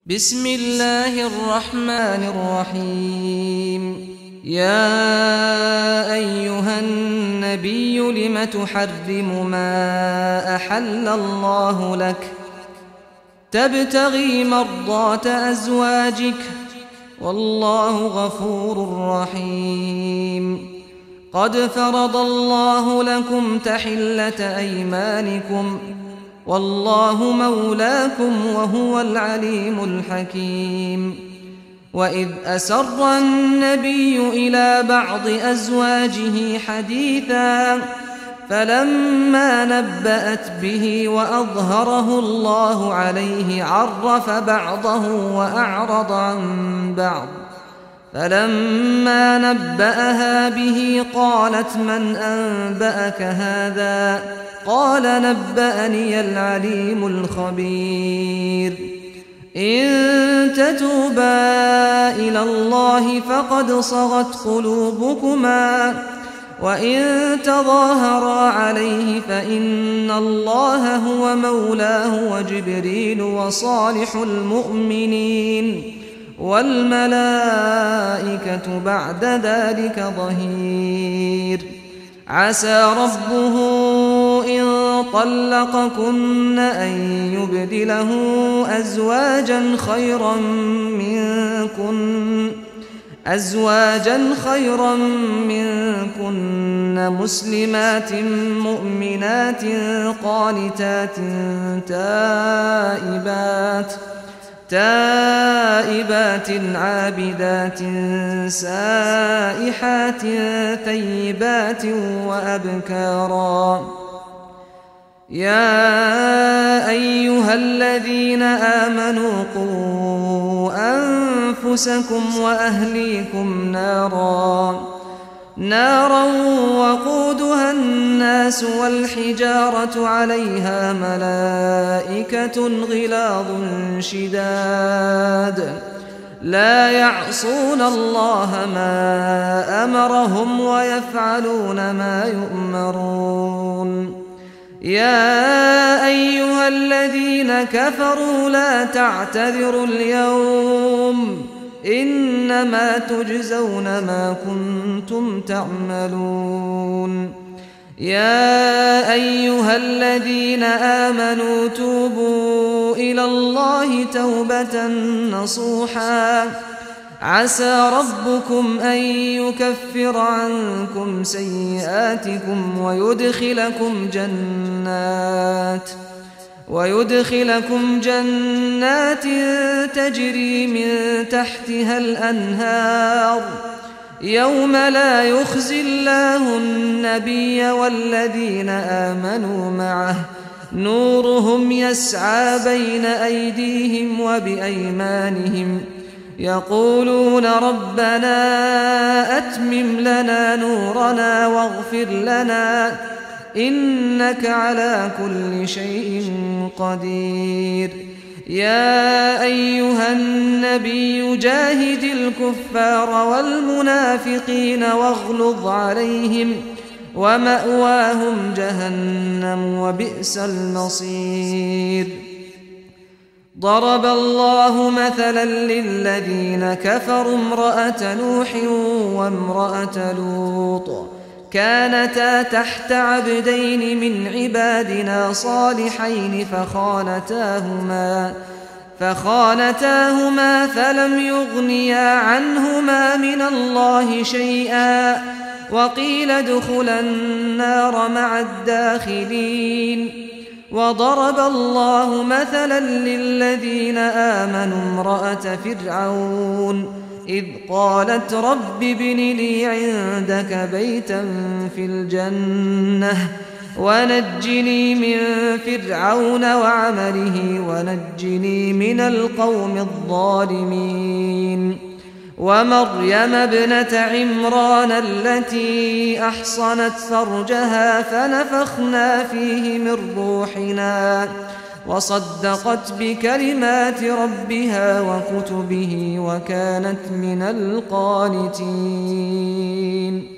بسم الله الرحمن الرحيم. يا أيها النبي لم تحرم ما أحل الله لك تبتغي مرضات أزواجك والله غفور رحيم. قد فرض الله لكم تحلة أيمانكم والله مولاكم وهو العليم الحكيم. وإذ أسر النبي إلى بعض أزواجه حديثا فلما نبأت به وأظهره الله عليه عرف بعضه وأعرض عن بعض. فلما نبأها به قالت من أنبأك هذا؟ قال نبأني العليم الخبير. إن تتوبا إلى الله فقد صغت قلوبكما وإن تظاهرا عليه فإن الله هو مولاه وجبريل وصالح المؤمنين والملائكة بعد ذلك ظهير. عسى ربه إن طلقكن أن يبدله أزواجا خيرا منكن مسلمات مؤمنات قانتات تائبات عابدات سائحات ثيبات وأبكارا. يا أيها الذين آمنوا قوا أنفسكم وأهليكم نارا وقودها الناس والحجارة عليها ملائكة غلاظ شداد لا يعصون الله ما أمرهم ويفعلون ما يؤمرون. يا أيها الذين كفروا لا تعتذروا اليوم إنما تجزون ما كنتم تعملون. يا أيها الذين آمنوا توبوا إلى الله توبة نصوحا عسى ربكم أن يكفر عنكم سيئاتكم ويدخلكم جنات تجري من تحتها الأنهار يوم لا يخزي الله النبي والذين آمنوا معه نورهم يسعى بين أيديهم وبأيمانهم يقولون ربنا أتمم لنا نورنا واغفر لنا إنك على كل شيء قدير. يا أيها النبي جاهد الكفار والمنافقين واغلظ عليهم ومأواهم جهنم وبئس المصير. ضرب الله مثلا للذين كفروا امرأة نوح وامرأة لوط كانتا تحت عبدين من عبادنا صالحين فخانتاهما فلم يغنيا عنهما من الله شيئا وقيل ادخلا النار مع الداخلين. وضرب الله مثلا للذين آمنوا امرأة فرعون إذ قالت رب ابن لي عندك بيتا في الجنة ونجني من فرعون وعمله ونجني من القوم الظالمين. ومريم ابنة عمران التي أحصنت فرجها فنفخنا فيه من روحنا وصدقت بكلمات ربها وكتبه وكانت من القانتين.